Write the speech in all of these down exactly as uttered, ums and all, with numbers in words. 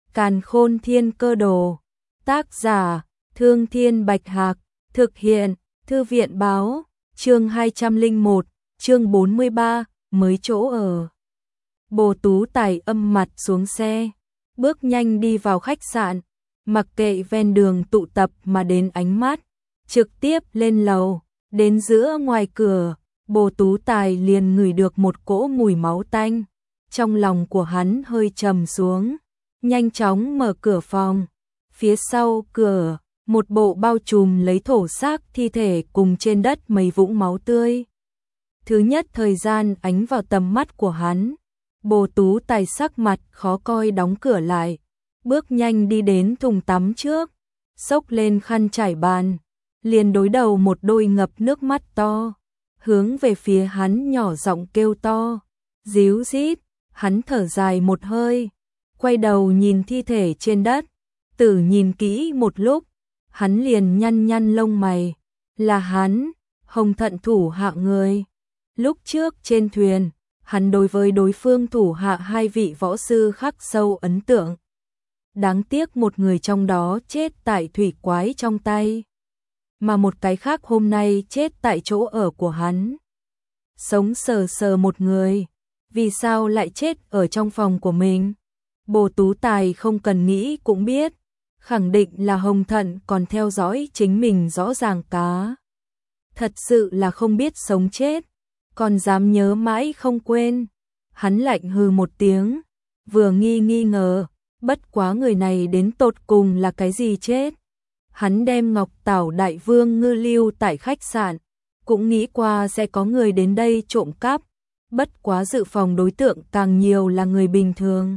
Càn Khôn Thiên Cơ Đồ. Tác giả: Thương Thiên Bạch Hạc. Thực hiện: Thư viện Báo. Chương hai trăm lẻ một, chương bốn mươi ba, mới chỗ ở. Bồ Tú Tài âm mặt xuống xe, bước nhanh đi vào khách sạn, mặc kệ ven đường tụ tập mà đến ánh mắt, trực tiếp lên lầu. Đến giữa ngoài cửa, Bồ Tú Tài liền ngửi được một cỗ mùi máu tanh. Trong lòng của hắn hơi trầm xuống, nhanh chóng mở cửa phòng. Phía sau cửa, một bộ bao trùm lấy thổ xác thi thể cùng trên đất mấy vũng máu tươi. Thứ nhất thời gian ánh vào tầm mắt của hắn, Bồ Tú Tài sắc mặt khó coi đóng cửa lại, bước nhanh đi đến thùng tắm trước, xốc lên khăn trải bàn, liền đối đầu một đôi ngập nước mắt to, hướng về phía hắn nhỏ giọng kêu to, díu dít. Hắn thở dài một hơi, quay đầu nhìn thi thể trên đất, tử nhìn kỹ một lúc, hắn liền nhăn nhăn lông mày, là hắn, Hồng Thận thủ hạ người. Lúc trước trên thuyền, hắn đối với đối phương thủ hạ hai vị võ sư khắc sâu ấn tượng. Đáng tiếc một người trong đó chết tại thủy quái trong tay, mà một cái khác hôm nay chết tại chỗ ở của hắn. Sống sờ sờ một người, vì sao lại chết ở trong phòng của mình? Bồ Tú Tài không cần nghĩ cũng biết, khẳng định là Hồng Thận còn theo dõi chính mình rõ ràng cá. Thật sự là không biết sống chết, còn dám nhớ mãi không quên. Hắn lạnh hừ một tiếng, vừa nghi nghi ngờ, bất quá người này đến tột cùng là cái gì chết. Hắn đem Ngọc Tảo Đại Vương ngư lưu tại khách sạn, cũng nghĩ qua sẽ có người đến đây trộm cắp, bất quá dự phòng đối tượng càng nhiều là người bình thường.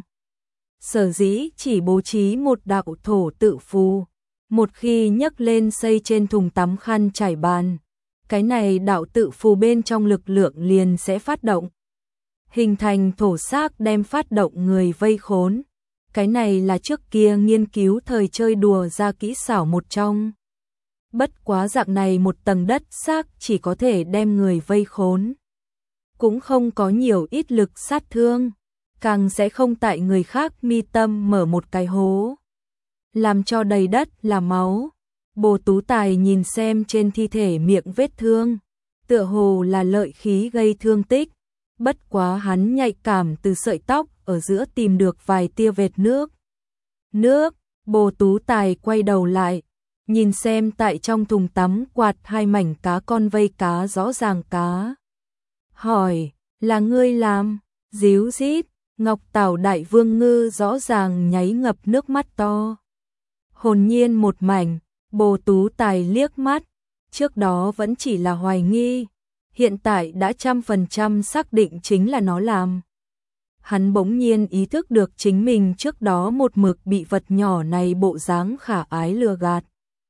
Sở dĩ chỉ bố trí một đạo thổ tự phù, một khi nhấc lên xây trên thùng tắm khăn trải bàn, cái này đạo tự phù bên trong lực lượng liền sẽ phát động, hình thành thổ xác đem phát động người vây khốn. Cái này là trước kia nghiên cứu thời chơi đùa ra kỹ xảo một trong. Bất quá dạng này một tầng đất xác chỉ có thể đem người vây khốn, cũng không có nhiều ít lực sát thương, càng sẽ không tại người khác mi tâm mở một cái hố, làm cho đầy đất là máu. Bồ Tú Tài nhìn xem trên thi thể miệng vết thương, tựa hồ là lợi khí gây thương tích, bất quá hắn nhạy cảm từ sợi tóc ở giữa tìm được vài tia vệt nước. Nước, Bồ Tú Tài quay đầu lại, nhìn xem tại trong thùng tắm quạt hai mảnh cá con vây cá rõ ràng cá. Hỏi, là ngươi làm? Díu dít, Ngọc Tảo Đại Vương ngư rõ ràng nháy ngập nước mắt to. Hồn nhiên một mảnh, Bồ Tú Tài liếc mắt, trước đó vẫn chỉ là hoài nghi, hiện tại đã trăm phần trăm xác định chính là nó làm. Hắn bỗng nhiên ý thức được chính mình trước đó một mực bị vật nhỏ này bộ dáng khả ái lừa gạt.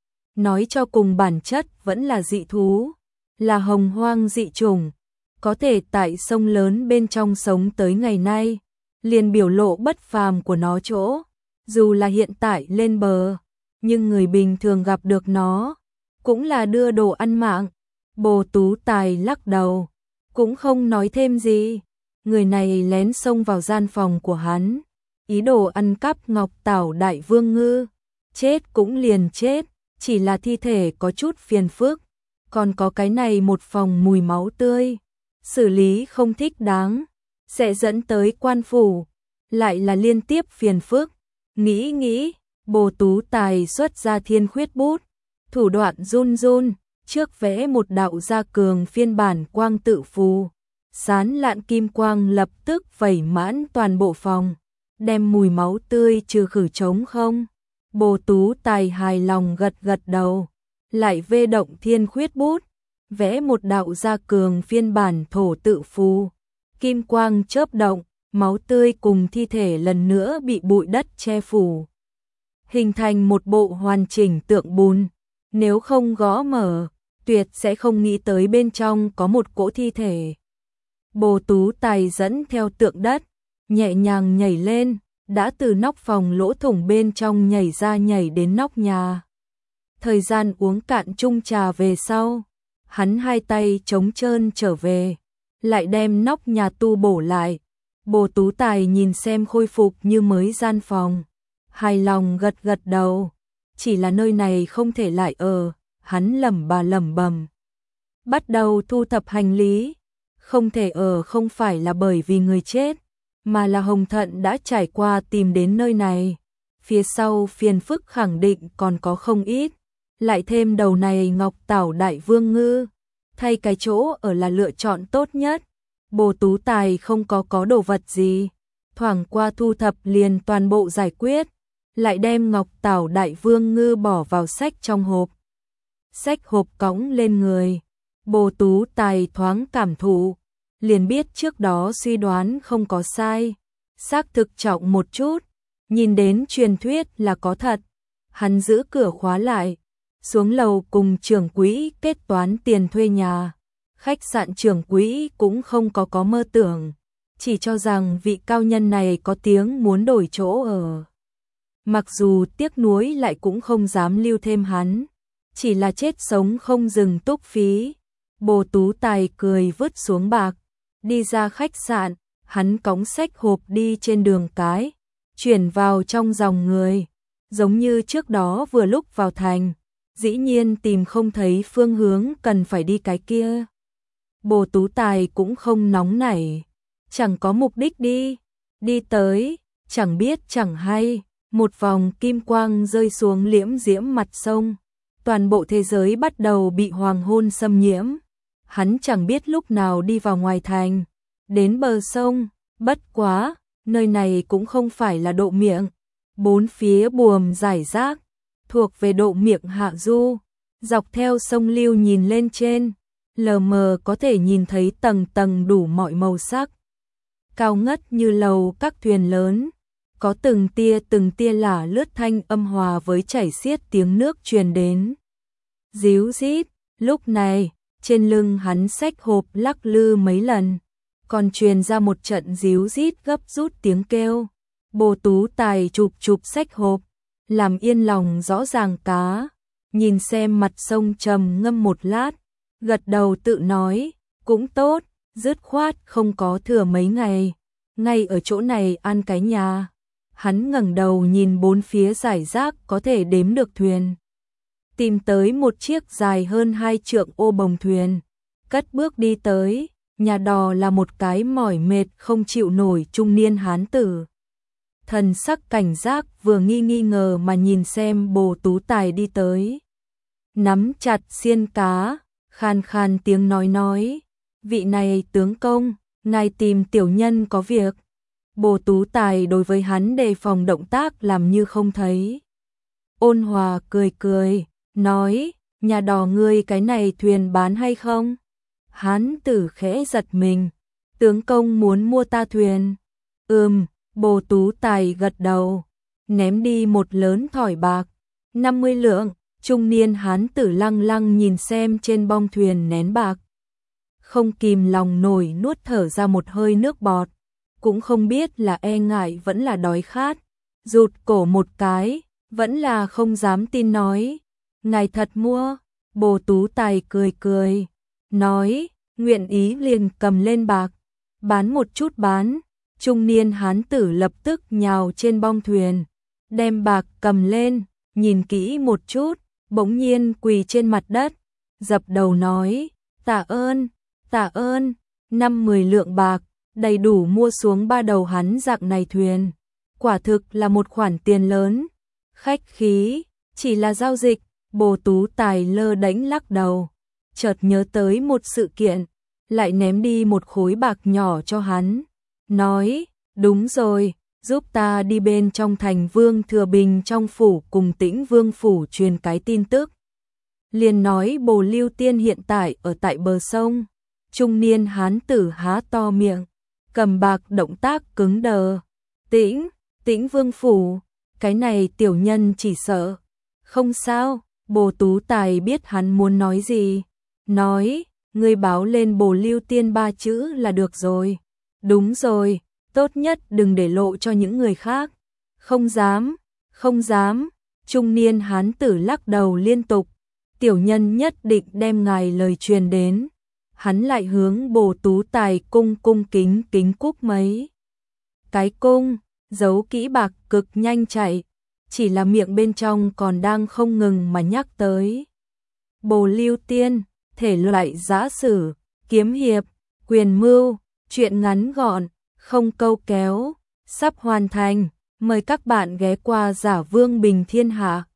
Nói cho cùng bản chất vẫn là dị thú, là hồng hoang dị chủng, có thể tại sông lớn bên trong sống tới ngày nay, liền biểu lộ bất phàm của nó chỗ, dù là hiện tại lên bờ, nhưng người bình thường gặp được nó, cũng là đưa đồ ăn mạng. Bồ Tú Tài lắc đầu, cũng không nói thêm gì. Người này lén xông vào gian phòng của hắn, ý đồ ăn cắp Ngọc Tảo Đại Vương ngư, chết cũng liền chết, chỉ là thi thể có chút phiền phức, còn có cái này một phòng mùi máu tươi, xử lý không thích đáng, sẽ dẫn tới quan phủ, lại là liên tiếp phiền phức. Nghĩ nghĩ, Bồ Tú Tài xuất ra thiên khuyết bút, thủ đoạn run run, trước vẽ một đạo gia cường phiên bản quang tự phù. Sán lạn kim quang lập tức vẩy mãn toàn bộ phòng, đem mùi máu tươi trừ khử trống không. Bồ Tú Tài hài lòng gật gật đầu, lại vê động thiên khuyết bút, vẽ một đạo gia cường phiên bản thổ tự phù. Kim quang chớp động, máu tươi cùng thi thể lần nữa bị bụi đất che phủ, hình thành một bộ hoàn chỉnh tượng bùn. Nếu không gõ mở, tuyệt sẽ không nghĩ tới bên trong có một cỗ thi thể. Bồ Tú Tài dẫn theo tượng đất, nhẹ nhàng nhảy lên, đã từ nóc phòng lỗ thủng bên trong nhảy ra nhảy đến nóc nhà. Thời gian uống cạn chung trà về sau, hắn hai tay trống trơn trở về, lại đem nóc nhà tu bổ lại. Bồ Tú Tài nhìn xem khôi phục như mới gian phòng, hài lòng gật gật đầu, chỉ là nơi này không thể lại ở, hắn lẩm bà lẩm bẩm. Bắt đầu thu thập hành lý, không thể ở không phải là bởi vì người chết, mà là Hồng Thận đã trải qua tìm đến nơi này. Phía sau phiền phức khẳng định còn có không ít, lại thêm đầu này Ngọc Tảo Đại Vương Ngư, thay cái chỗ ở là lựa chọn tốt nhất. Bồ Tú Tài không có có đồ vật gì, thoảng qua thu thập liền toàn bộ giải quyết, lại đem Ngọc Tảo Đại Vương Ngư bỏ vào sách trong hộp. Sách hộp cõng lên người, Bồ Tú Tài thoáng cảm thụ, liền biết trước đó suy đoán không có sai, xác thực trọng một chút, nhìn đến truyền thuyết là có thật. Hắn giữ cửa khóa lại, xuống lầu cùng trưởng quỹ kết toán tiền thuê nhà. Khách sạn trưởng quỹ cũng không có có mơ tưởng, chỉ cho rằng vị cao nhân này có tiếng muốn đổi chỗ ở. Mặc dù tiếc nuối lại cũng không dám lưu thêm hắn, chỉ là chết sống không dừng túc phí. Bồ Tú Tài cười vứt xuống bạc, đi ra khách sạn, hắn cõng sách hộp đi trên đường cái, chuyển vào trong dòng người, giống như trước đó vừa lúc vào thành, dĩ nhiên tìm không thấy phương hướng cần phải đi cái kia. Bồ Tú Tài cũng không nóng nảy, chẳng có mục đích đi, đi tới, chẳng biết chẳng hay, một vòng kim quang rơi xuống liễm diễm mặt sông, toàn bộ thế giới bắt đầu bị hoàng hôn xâm nhiễm. Hắn chẳng biết lúc nào đi vào ngoài thành, đến bờ sông, bất quá, nơi này cũng không phải là độ miệng, bốn phía buồm rải rác, thuộc về độ miệng hạ du, dọc theo sông lưu nhìn lên trên, lờ mờ có thể nhìn thấy tầng tầng đủ mọi màu sắc. Cao ngất như lầu các thuyền lớn, có từng tia từng tia lả lướt thanh âm hòa với chảy xiết tiếng nước truyền đến. Díu rít, lúc này, trên lưng hắn xách hộp lắc lư mấy lần, còn truyền ra một trận díu rít gấp rút tiếng kêu. Bồ Tú Tài chụp chụp xách hộp, làm yên lòng rõ ràng cá, nhìn xem mặt sông trầm ngâm một lát, gật đầu tự nói, cũng tốt, dứt khoát không có thừa mấy ngày, ngay ở chỗ này ăn cái nhà. Hắn ngẩng đầu nhìn bốn phía rải rác có thể đếm được thuyền, tìm tới một chiếc dài hơn hai trượng ô bồng thuyền, cất bước đi tới. Nhà đò là một cái mỏi mệt không chịu nổi trung niên hán tử, thần sắc cảnh giác vừa nghi nghi ngờ mà nhìn xem Bồ Tú Tài đi tới, nắm chặt xiên cá, khan khan tiếng nói nói, vị này tướng công, ngài tìm tiểu nhân có việc. Bồ Tú Tài đối với hắn đề phòng động tác làm như không thấy, ôn hòa cười cười, nói, nhà đò ngươi cái này thuyền bán hay không? Hán tử khẽ giật mình, tướng công muốn mua ta thuyền. Ừm, Bồ Tú Tài gật đầu, ném đi một lớn thỏi bạc, năm mươi lượng. Trung niên hán tử lăng lăng nhìn xem trên bong thuyền nén bạc, không kìm lòng nổi nuốt thở ra một hơi nước bọt, cũng không biết là e ngại vẫn là đói khát, rụt cổ một cái, vẫn là không dám tin nói, ngài thật mua. Bồ Tú Tài cười cười, nói, nguyện ý liền cầm lên bạc, bán một chút bán. Trung niên hán tử lập tức nhào trên bong thuyền, đem bạc cầm lên, nhìn kỹ một chút, bỗng nhiên quỳ trên mặt đất, dập đầu nói, tạ ơn, tạ ơn, năm mười lượng bạc, đầy đủ mua xuống ba đầu hắn dạng này thuyền, quả thực là một khoản tiền lớn. Khách khí, chỉ là giao dịch. Bồ Tú Tài lơ đễnh lắc đầu, chợt nhớ tới một sự kiện, lại ném đi một khối bạc nhỏ cho hắn, nói, đúng rồi, giúp ta đi bên trong thành Vương Thừa Bình trong phủ cùng Tĩnh Vương phủ truyền cái tin tức. Liền nói Bồ Lưu Tiên hiện tại ở tại bờ sông. Trung niên hán tử há to miệng, cầm bạc động tác cứng đờ. Tĩnh, Tĩnh Vương phủ, cái này tiểu nhân chỉ sợ. Không sao, Bồ Tú Tài biết hắn muốn nói gì, nói, ngươi báo lên Bồ Lưu Tiên ba chữ là được rồi. Đúng rồi, tốt nhất đừng để lộ cho những người khác. Không dám, không dám. Trung niên hán tử lắc đầu liên tục, tiểu nhân nhất định đem ngài lời truyền đến. Hắn lại hướng Bồ Tú Tài cung cung kính kính cúc mấy cái cung, giấu kỹ bạc cực nhanh chạy, chỉ là miệng bên trong còn đang không ngừng mà nhắc tới. Bồ Lưu Tiên, thể loại giã sử, kiếm hiệp, quyền mưu, truyện ngắn gọn, không câu kéo, sắp hoàn thành, mời các bạn ghé qua Giả Vương Bình Thiên Hạ.